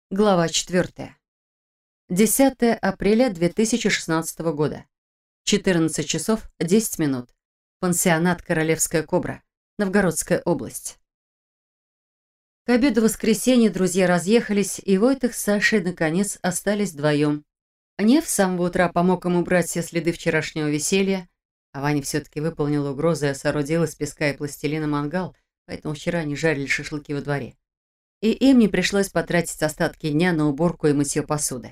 Глава 4. 10 апреля 2016 года. 14 часов 10 минут. Пансионат «Королевская кобра», Новгородская область. К обеду воскресенья друзья разъехались, и Войтых с Сашей наконец остались вдвоем. Нев с самого утра помог им убрать все следы вчерашнего веселья, а Ваня все-таки выполнила угрозу и соорудила из песка и пластилина мангал, поэтому вчера они жарили шашлыки во дворе. И им не пришлось потратить остатки дня на уборку и мытье посуды.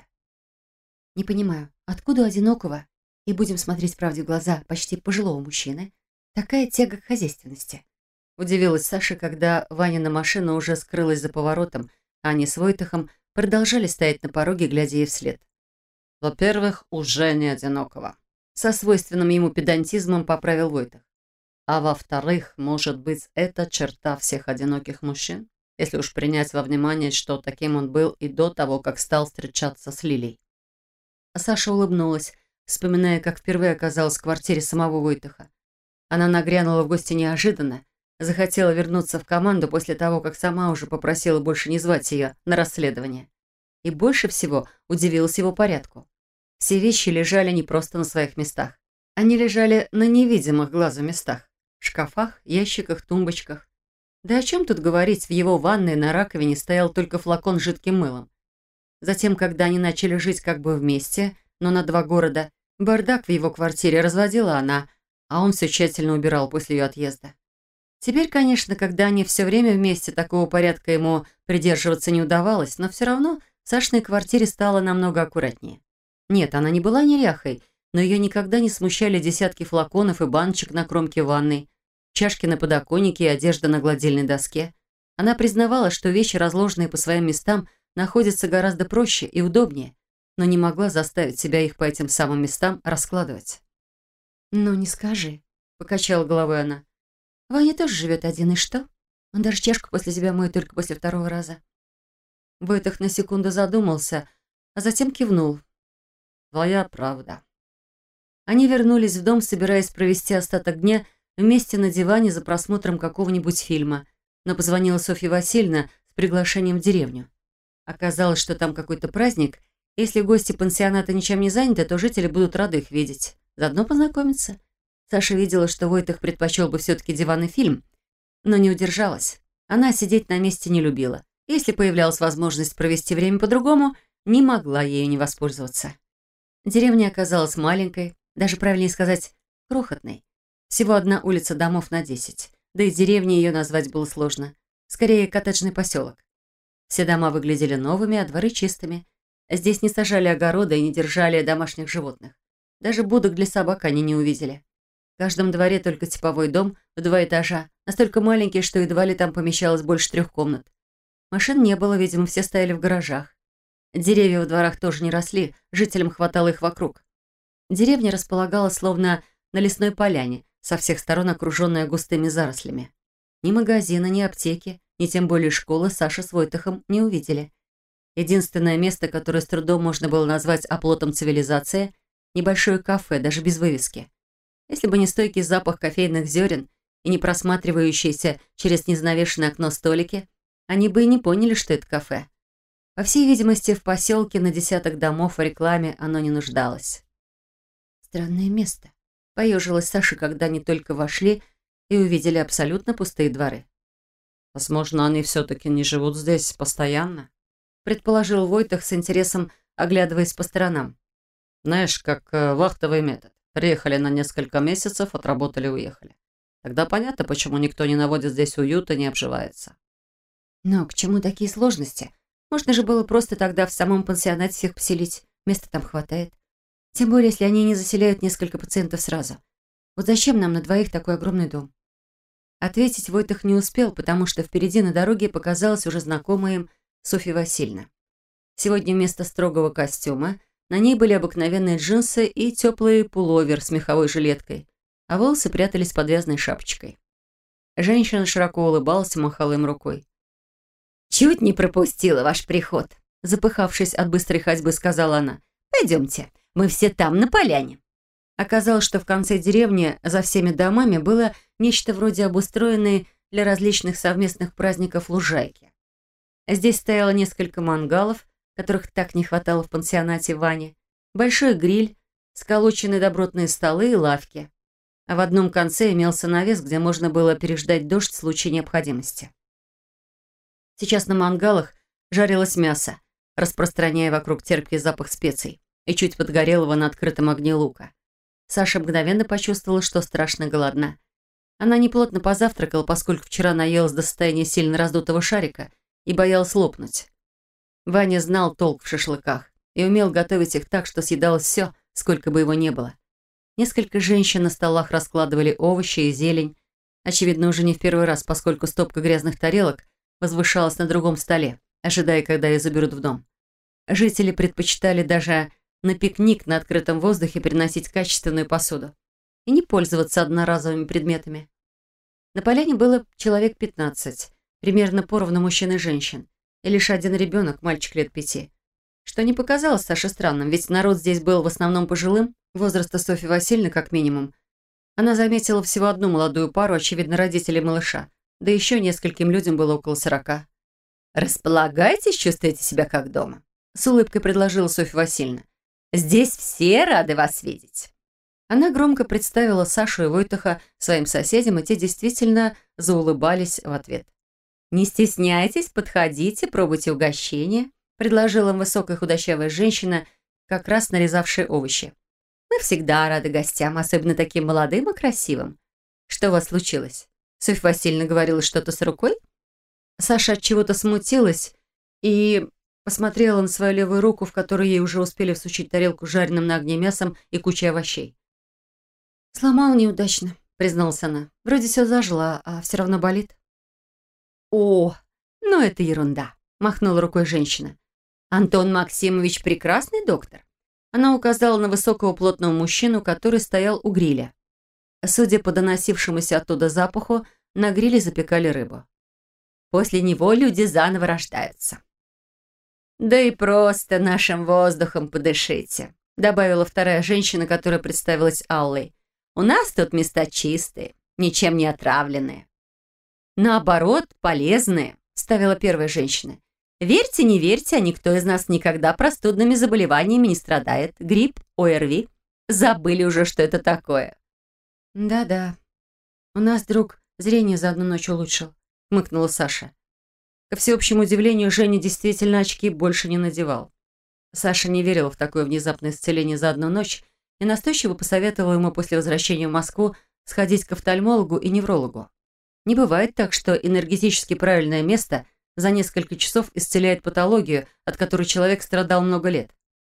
«Не понимаю, откуда у одинокого, и будем смотреть правде в глаза, почти пожилого мужчины, такая тяга к хозяйственности?» Удивилась Саша, когда Ванина машина уже скрылась за поворотом, а они с Войтыхом продолжали стоять на пороге, глядя ей вслед. «Во-первых, уже не одинокого», — со свойственным ему педантизмом поправил Войтых. «А во-вторых, может быть, это черта всех одиноких мужчин? Если уж принять во внимание, что таким он был и до того, как стал встречаться с Лилей». А Саша улыбнулась, вспоминая, как впервые оказалась в квартире самого Войтыха. Она нагрянула в гости неожиданно, захотела вернуться в команду после того, как сама уже попросила больше не звать ее на расследование. И больше всего удивилась его порядку. Все вещи лежали не просто на своих местах. Они лежали на невидимых глазу местах. В шкафах, ящиках, тумбочках. Да о чем тут говорить, в его ванной на раковине стоял только флакон с жидким мылом. Затем, когда они начали жить как бы вместе, но на два города, бардак в его квартире разводила она, а он все тщательно убирал после ее отъезда. Теперь, конечно, когда они все время вместе, такого порядка ему придерживаться не удавалось, но все равно в Сашиной квартире стало намного аккуратнее. Нет, она не была неряхой, но ее никогда не смущали десятки флаконов и баночек на кромке ванной, чашки на подоконнике и одежда на гладильной доске. Она признавала, что вещи, разложенные по своим местам, находятся гораздо проще и удобнее, но не могла заставить себя их по этим самым местам раскладывать. «Ну, не скажи», — покачала головой она. «Ваня тоже живет один, и что? Он даже чашку после себя моет только после второго раза». Войтых на секунду задумался, а затем кивнул. «Твоя правда». Они вернулись в дом, собираясь провести остаток дня вместе на диване за просмотром какого-нибудь фильма, но позвонила Софья Васильевна с приглашением в деревню. Оказалось, что там какой-то праздник. Если гости пансионата ничем не заняты, то жители будут рады их видеть. Заодно познакомиться. Саша видела, что Войтых предпочел бы все-таки диванный фильм, но не удержалась. Она сидеть на месте не любила. Если появлялась возможность провести время по-другому, не могла ею не воспользоваться. Деревня оказалась маленькой, даже правильнее сказать, крохотной. Всего одна улица домов на 10. Да и деревней ее назвать было сложно. Скорее, коттеджный поселок. Все дома выглядели новыми, а дворы чистыми. Здесь не сажали огороды и не держали домашних животных. Даже будок для собак они не увидели. В каждом дворе только типовой дом в 2 этажа, настолько маленький, что едва ли там помещалось больше 3 комнат. Машин не было, видимо, все стояли в гаражах. Деревья во дворах тоже не росли, жителям хватало их вокруг. Деревня располагалась словно на лесной поляне, со всех сторон окруженная густыми зарослями. Ни магазина, ни аптеки, ни тем более школы Саша с Войтыхом не увидели. Единственное место, которое с трудом можно было назвать оплотом цивилизации – небольшое кафе, даже без вывески. Если бы не стойкий запах кофейных зерен и не просматривающиеся через незанавешенное окно столики, они бы и не поняли, что это кафе. По всей видимости, в поселке на десяток домов в рекламе оно не нуждалось. «Странное место», – поежилась Саша, когда они только вошли и увидели абсолютно пустые дворы. «Возможно, они все-таки не живут здесь постоянно», – предположил Войтых с интересом, оглядываясь по сторонам. «Знаешь, как вахтовый метод. Приехали на несколько месяцев, отработали, уехали. Тогда понятно, почему никто не наводит здесь уют и не обживается». «Но к чему такие сложности? Можно же было просто тогда в самом пансионате всех поселить. Места там хватает. Тем более, если они не заселяют несколько пациентов сразу. Вот зачем нам на двоих такой огромный дом?» Ответить Войтых не успел, потому что впереди на дороге показалась уже знакомая им Софья Васильевна. Сегодня вместо строгого костюма на ней были обыкновенные джинсы и теплый пуловер с меховой жилеткой, а волосы прятались под вязаной шапочкой. Женщина широко улыбалась и махала им рукой. «Чуть не пропустила ваш приход», — запыхавшись от быстрой ходьбы, сказала она. «Пойдемте, мы все там, на поляне». Оказалось, что в конце деревни за всеми домами было нечто вроде обустроенной для различных совместных праздников лужайки. Здесь стояло несколько мангалов, которых так не хватало в пансионате Вани, большой гриль, сколоченные добротные столы и лавки. А в одном конце имелся навес, где можно было переждать дождь в случае необходимости. Сейчас на мангалах жарилось мясо, распространяя вокруг терпкий запах специй и чуть подгорелого на открытом огне лука. Саша мгновенно почувствовала, что страшно голодна. Она неплотно позавтракала, поскольку вчера наелась до состояния сильно раздутого шарика и боялась лопнуть. Ваня знал толк в шашлыках и умел готовить их так, что съедалось все, сколько бы его не было. Несколько женщин на столах раскладывали овощи и зелень, очевидно, уже не в первый раз, поскольку стопка грязных тарелок возвышалась на другом столе, ожидая, когда ее заберут в дом. Жители предпочитали даже на пикник на открытом воздухе приносить качественную посуду и не пользоваться одноразовыми предметами. На поляне было человек 15, примерно поровну мужчин и женщин, и лишь один ребенок, мальчик лет 5, что не показалось Саше странным, ведь народ здесь был в основном пожилым, возраста Софьи Васильевны как минимум. Она заметила всего одну молодую пару, очевидно, родителей малыша, да еще нескольким людям было около 40. «Располагайтесь, чувствуете себя как дома», — с улыбкой предложила Софья Васильевна. «Здесь все рады вас видеть». Она громко представила Сашу и Войтаха своим соседям, и те действительно заулыбались в ответ. «Не стесняйтесь, подходите, пробуйте угощение», — предложила им высокая худощавая женщина, как раз нарезавшая овощи. «Мы всегда рады гостям, особенно таким молодым и красивым. Что у вас случилось? Софья Васильевна говорила что-то с рукой?» Саша от чего-то смутилась и посмотрела на свою левую руку, в которой ей уже успели всучить тарелку с жареным на огне мясом и кучей овощей. «Сломала неудачно», — призналась она. «Вроде все зажила, а все равно болит». «О, ну это ерунда», — махнула рукой женщина. «Антон Максимович прекрасный доктор». Она указала на высокого плотного мужчину, который стоял у гриля. Судя по доносившемуся оттуда запаху, на гриле запекали рыбу. «После него люди заново рождаются». «Да и просто нашим воздухом подышите», — добавила вторая женщина, которая представилась Аллой. «У нас тут места чистые, ничем не отравленные». «Наоборот, полезные», — вставила первая женщина. «Верьте, не верьте, а никто из нас никогда простудными заболеваниями не страдает. Грипп, ОРВИ. Забыли уже, что это такое». «Да-да. У нас друг зрение за одну ночь улучшил», — хмыкнула Саша. Ко всеобщему удивлению, Женя действительно очки больше не надевал. Саша не верила в такое внезапное исцеление за одну ночь и настойчиво посоветовала ему после возвращения в Москву сходить к офтальмологу и неврологу. Не бывает так, что энергетически правильное место за несколько часов исцеляет патологию, от которой человек страдал много лет.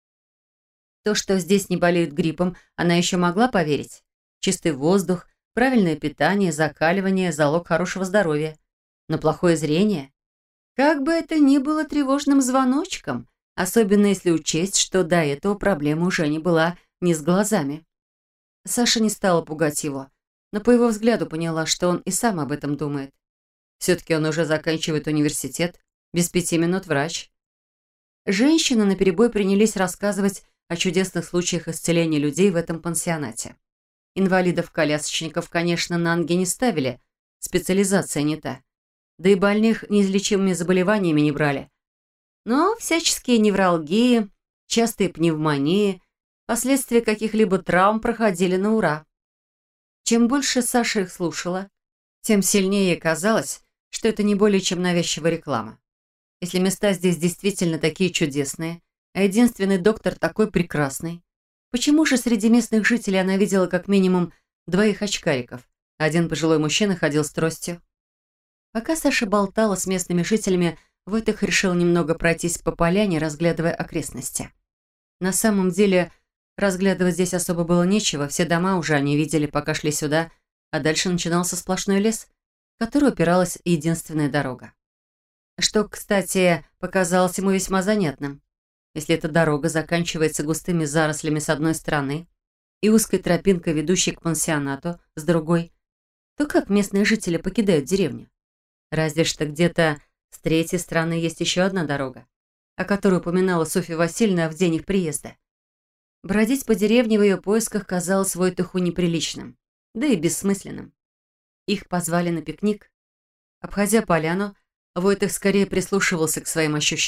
То, что здесь не болеют гриппом, она еще могла поверить. Чистый воздух, правильное питание, закаливание – залог хорошего здоровья. Но плохое зрение? Как бы это ни было тревожным звоночком, особенно если учесть, что до этого проблема уже не была ни с глазами. Саша не стала пугать его, но по его взгляду поняла, что он и сам об этом думает. Все-таки он уже заканчивает университет, без 5 минут врач. Женщины наперебой принялись рассказывать о чудесных случаях исцеления людей в этом пансионате. Инвалидов-колясочников, конечно, на ноги не ставили, специализация не та. Да и больных неизлечимыми заболеваниями не брали. Но всяческие невралгии, частые пневмонии, последствия каких-либо травм проходили на ура. Чем больше Саша их слушала, тем сильнее ей казалось, что это не более чем навязчивая реклама. Если места здесь действительно такие чудесные, а единственный доктор такой прекрасный, почему же среди местных жителей она видела как минимум 2 очкариков, а один пожилой мужчина ходил с тростью? Пока Саша болтала с местными жителями, Войтых решил немного пройтись по поляне, разглядывая окрестности. На самом деле, разглядывать здесь особо было нечего, все дома уже они видели, пока шли сюда, а дальше начинался сплошной лес, в который упиралась единственная дорога. Что, кстати, показалось ему весьма занятным. Если эта дорога заканчивается густыми зарослями с одной стороны и узкой тропинкой, ведущей к пансионату, с другой, то как местные жители покидают деревню? Разве что где-то с третьей стороны есть еще одна дорога, о которой упоминала Софья Васильевна в день их приезда. Бродить по деревне в ее поисках казалось Войтуху неприличным, да и бессмысленным. Их позвали на пикник. Обходя поляну, Войтых скорее прислушивался к своим ощущениям.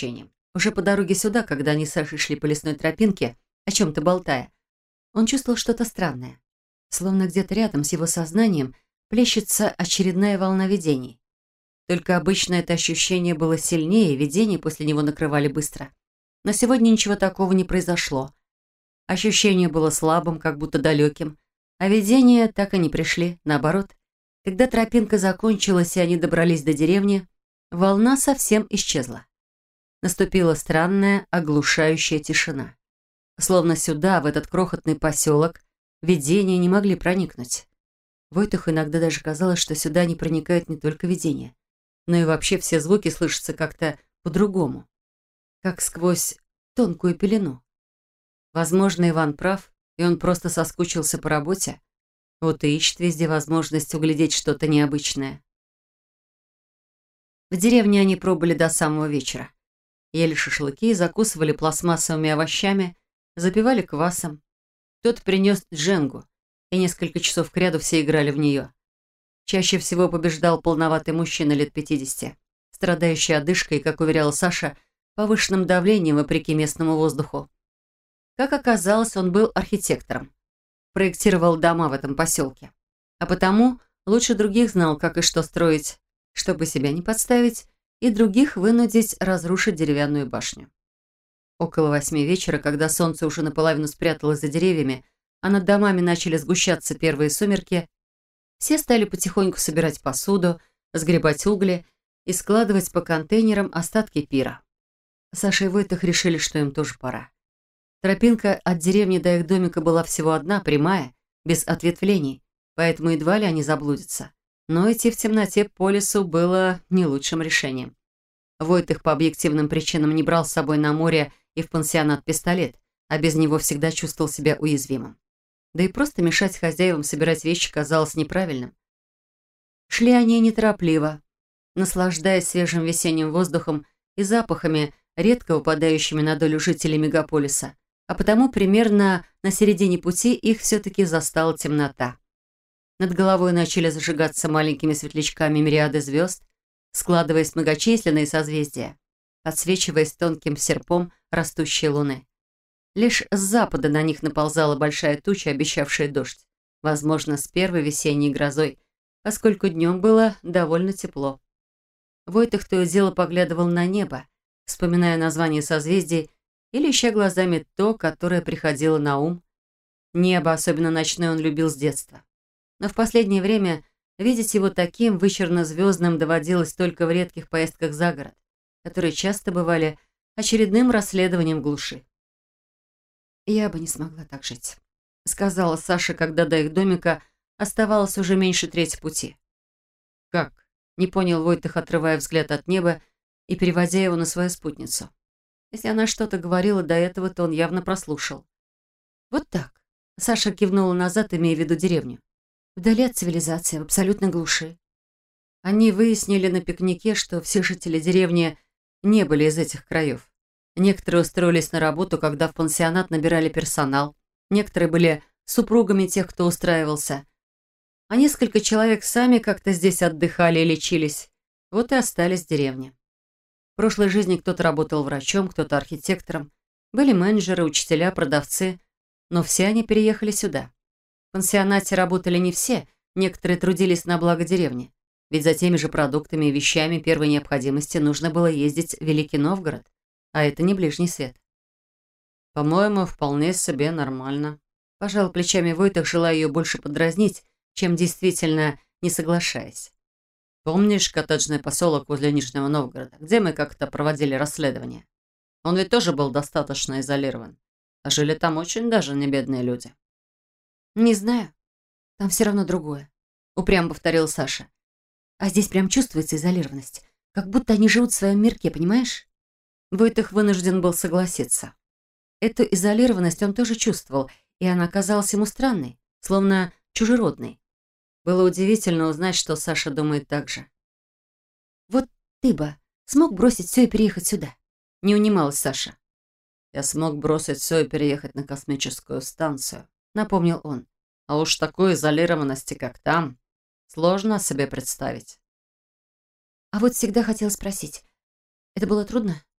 Уже по дороге сюда, когда они с Сашей шли по лесной тропинке, о чем-то болтая, он чувствовал что-то странное. Словно где-то рядом с его сознанием плещется очередная волна видений. Только обычно это ощущение было сильнее, видения после него накрывали быстро. Но сегодня ничего такого не произошло. Ощущение было слабым, как будто далеким, а видения так и не пришли, наоборот. Когда тропинка закончилась и они добрались до деревни, волна совсем исчезла. Наступила странная, оглушающая тишина. Словно сюда, в этот крохотный поселок, видения не могли проникнуть. Войтуху иногда даже казалось, что сюда не проникают не только видения, но и вообще все звуки слышатся как-то по-другому, как сквозь тонкую пелену. Возможно, Иван прав, и он просто соскучился по работе. Вот и ищет везде возможность углядеть что-то необычное. В деревне они пробыли до самого вечера. Ели шашлыки, закусывали пластмассовыми овощами, запивали квасом. Кто-то принес дженгу, и несколько часов кряду все играли в нее. Чаще всего побеждал полноватый мужчина лет 50, страдающий одышкой, как уверяла Саша, повышенным давлением вопреки местному воздуху. Как оказалось, он был архитектором. Проектировал дома в этом поселке. А потому лучше других знал, как и что строить, чтобы себя не подставить, и других вынудить разрушить деревянную башню. Около 8 вечера, когда солнце уже наполовину спряталось за деревьями, а над домами начали сгущаться первые сумерки, все стали потихоньку собирать посуду, сгребать угли и складывать по контейнерам остатки пира. Саша и Войтых решили, что им тоже пора. Тропинка от деревни до их домика была всего одна, прямая, без ответвлений, поэтому едва ли они заблудятся. Но идти в темноте по лесу было не лучшим решением. Войтых по объективным причинам не брал с собой на море и в пансионат пистолет, а без него всегда чувствовал себя уязвимым. Да и просто мешать хозяевам собирать вещи казалось неправильным. Шли они неторопливо, наслаждаясь свежим весенним воздухом и запахами, редко выпадающими на долю жителей мегаполиса, а потому примерно на середине пути их все-таки застала темнота. Над головой начали зажигаться маленькими светлячками мириады звезд, складываясь в многочисленные созвездия, отсвечиваясь тонким серпом растущей луны. Лишь с запада на них наползала большая туча, обещавшая дождь, возможно, с первой весенней грозой, поскольку днем было довольно тепло. Войтых то и дело поглядывал на небо, вспоминая названия созвездий или ища глазами то, которое приходило на ум. Небо, особенно ночное, он любил с детства. Но в последнее время видеть его таким вычурно-звездным доводилось только в редких поездках за город, которые часто бывали очередным расследованием глуши. «Я бы не смогла так жить», — сказала Саша, когда до их домика оставалось уже меньше трети пути. «Как?» — не понял Войтых, отрывая взгляд от неба и переводя его на свою спутницу. Если она что-то говорила до этого, то он явно прослушал. «Вот так», — Саша кивнула назад, имея в виду деревню. «Вдали от цивилизации, в абсолютной глуши». Они выяснили на пикнике, что все жители деревни не были из этих краев. Некоторые устроились на работу, когда в пансионат набирали персонал. Некоторые были супругами тех, кто устраивался. А несколько человек сами как-то здесь отдыхали и лечились. Вот и остались в деревне. В прошлой жизни кто-то работал врачом, кто-то архитектором. Были менеджеры, учителя, продавцы. Но все они переехали сюда. В пансионате работали не все, некоторые трудились на благо деревни. Ведь за теми же продуктами и вещами первой необходимости нужно было ездить в Великий Новгород. А это не ближний свет. «По-моему, вполне себе нормально», – пожал плечами Войтых, желая ее больше подразнить, чем действительно не соглашаясь. «Помнишь коттеджный поселок возле Нижнего Новгорода, где мы как-то проводили расследование? Он ведь тоже был достаточно изолирован. А жили там очень даже не бедные люди». «Не знаю. Там все равно другое», — упрямо повторила Саша. «А здесь прям чувствуется изолированность. Как будто они живут в своем мирке, понимаешь?» Войтых вынужден был согласиться. Эту изолированность он тоже чувствовал, и она казалась ему странной, словно чужеродной. Было удивительно узнать, что Саша думает так же. «Вот ты бы смог бросить все и переехать сюда?» — не унималась Саша. «Я смог бросить все и переехать на космическую станцию», — напомнил он. «А уж такой изолированности, как там, сложно себе представить». «А вот всегда хотела спросить, это было трудно?»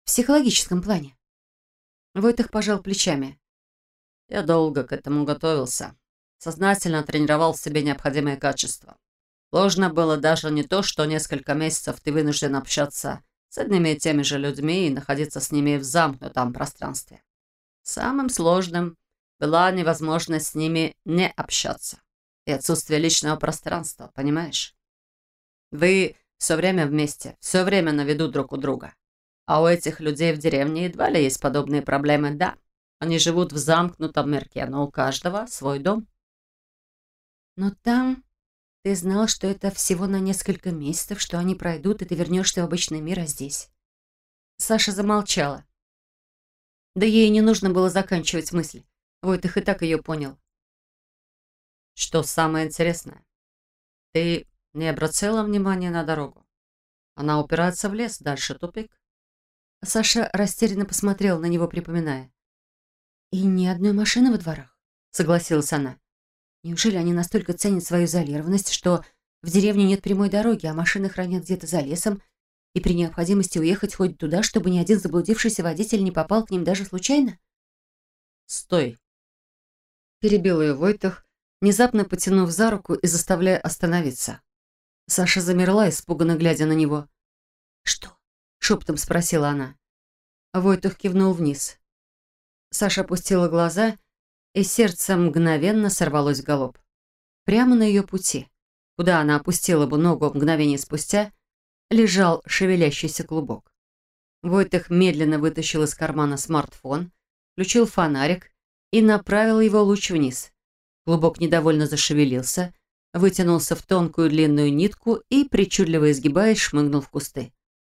В психологическом плане. Войтых пожал плечами. Я долго к этому готовился. Сознательно тренировал в себе необходимые качества. Сложно было даже не то, что несколько месяцев ты вынужден общаться с одними и теми же людьми и находиться с ними в замкнутом пространстве. Самым сложным была невозможность с ними не общаться и отсутствие личного пространства, понимаешь? Вы все время вместе, все время на виду друг у друга. А у этих людей в деревне едва ли есть подобные проблемы, да. Они живут в замкнутом мирке, но у каждого свой дом. Но там ты знал, что это всего на несколько месяцев, что они пройдут, и ты вернешься в обычный мир, а здесь. Саша замолчала. Да ей не нужно было заканчивать мысль. Войтых и так ее понял. Что самое интересное? Ты не обратила внимания на дорогу? Она упирается в лес, дальше тупик. Саша растерянно посмотрела на него, припоминая. «И ни одной машины во дворах», — согласилась она. «Неужели они настолько ценят свою изолированность, что в деревне нет прямой дороги, а машины хранят где-то за лесом, и при необходимости уехать хоть туда, чтобы ни один заблудившийся водитель не попал к ним даже случайно?» «Стой!» — перебил ее Войтых, внезапно потянув за руку и заставляя остановиться. Саша замерла, испуганно глядя на него. «Что?» — шепотом спросила она. Войтых кивнул вниз. Саша опустила глаза, и сердце мгновенно сорвалось в галоп. Прямо на ее пути, куда она опустила бы ногу мгновение спустя, лежал шевелящийся клубок. Войтых медленно вытащил из кармана смартфон, включил фонарик и направил его луч вниз. Клубок недовольно зашевелился, вытянулся в тонкую длинную нитку и, причудливо изгибаясь, шмыгнул в кусты.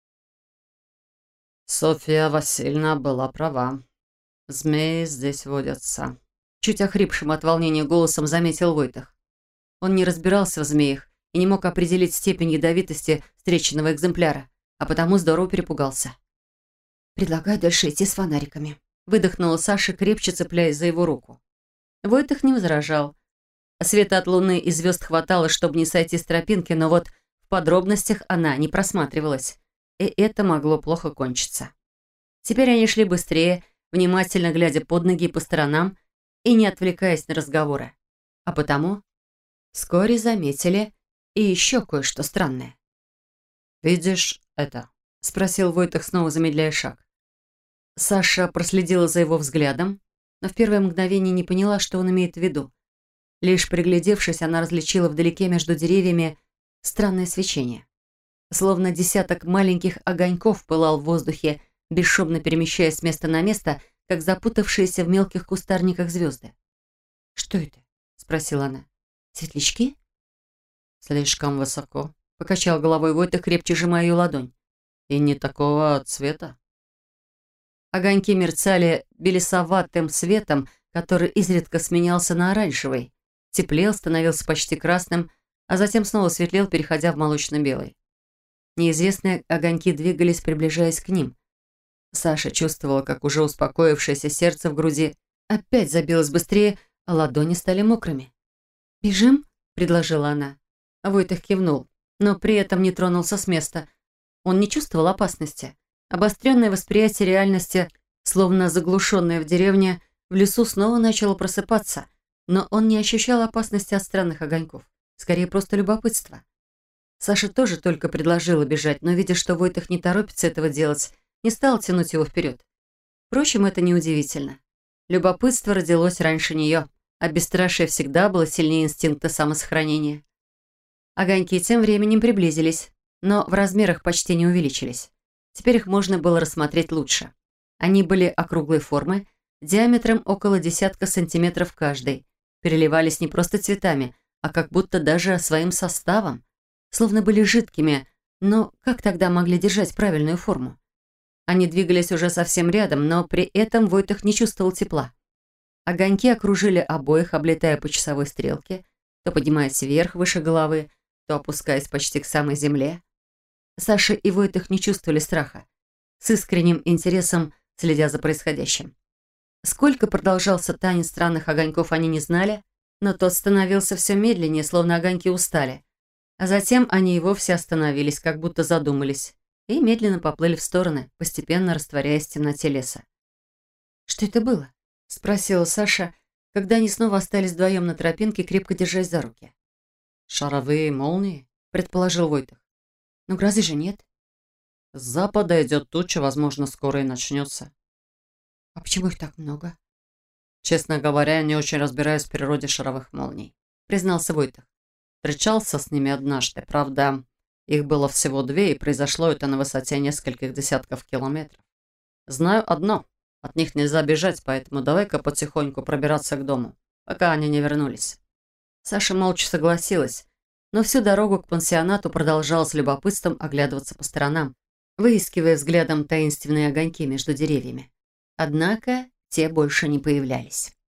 Софья Васильевна была права. Змеи здесь водятся. Чуть охрипшим от волнения голосом заметил Войтых. Он не разбирался в змеях и не мог определить степень ядовитости встреченного экземпляра, а потому здорово перепугался. «Предлагаю дальше идти с фонариками», — выдохнула Саша, крепче цепляясь за его руку. Войтых не возражал. Света от луны и звезд хватало, чтобы не сойти с тропинки, но вот в подробностях она не просматривалась, и это могло плохо кончиться. Теперь они шли быстрее, внимательно глядя под ноги и по сторонам и не отвлекаясь на разговоры. А потому вскоре заметили и еще кое-что странное. «Видишь это?» — спросил Войтых, снова замедляя шаг. Саша проследила за его взглядом, но в первое мгновение не поняла, что он имеет в виду. Лишь приглядевшись, она различила вдалеке между деревьями странное свечение. Словно десяток маленьких огоньков пылал в воздухе, бесшумно перемещаясь с места на место, как запутавшиеся в мелких кустарниках звезды. «Что это?» — спросила она. «Светлячки?» «Слишком высоко», — покачал головой Войтых, крепче сжимая ее ладонь. «И не такого цвета». Огоньки мерцали белесоватым светом, который изредка сменялся на оранжевый, теплел, становился почти красным, а затем снова светлел, переходя в молочно-белый. Неизвестные огоньки двигались, приближаясь к ним. Саша чувствовала, как уже успокоившееся сердце в груди опять забилось быстрее, а ладони стали мокрыми. «Бежим?» — предложила она. Войтых кивнул, но при этом не тронулся с места. Он не чувствовал опасности. Обостренное восприятие реальности, словно заглушенное в деревне, в лесу снова начало просыпаться, но он не ощущал опасности от странных огоньков. Скорее, просто любопытство. Саша тоже только предложила бежать, но, видя, что Войтых не торопится этого делать, не стала тянуть его вперед. Впрочем, это неудивительно. Любопытство родилось раньше нее, а бесстрашие всегда было сильнее инстинкта самосохранения. Огоньки тем временем приблизились, но в размерах почти не увеличились. Теперь их можно было рассмотреть лучше. Они были округлой формы, диаметром около десятка сантиметров каждый, переливались не просто цветами, а как будто даже своим составом, словно были жидкими, но как тогда могли держать правильную форму? Они двигались уже совсем рядом, но при этом Войтых не чувствовал тепла. Огоньки окружили обоих, облетая по часовой стрелке, то поднимаясь вверх, выше головы, то опускаясь почти к самой земле. Саша и Войтых не чувствовали страха, с искренним интересом следя за происходящим. Сколько продолжался танец странных огоньков, они не знали, но тот становился все медленнее, словно огоньки устали. А затем они и вовсе остановились, как будто задумались. и медленно поплыли в стороны, постепенно растворяясь в темноте леса. «Что это было?» — спросила Саша, когда они снова остались вдвоем на тропинке, крепко держась за руки. «Шаровые молнии?» — предположил Войтых. «Но грозы же нет». «С запада идет туча, возможно, скоро и начнется». «А почему их так много?» «Честно говоря, я не очень разбираюсь в природе шаровых молний», — признался Войтых. «Встречался с ними однажды. Правда, их было всего 2, и произошло это на высоте нескольких десятков километров. Знаю одно. От них нельзя бежать, поэтому давай-ка потихоньку пробираться к дому, пока они не вернулись». Саша молча согласилась, но всю дорогу к пансионату продолжала с любопытством оглядываться по сторонам, выискивая взглядом таинственные огоньки между деревьями. Однако те больше не появлялись.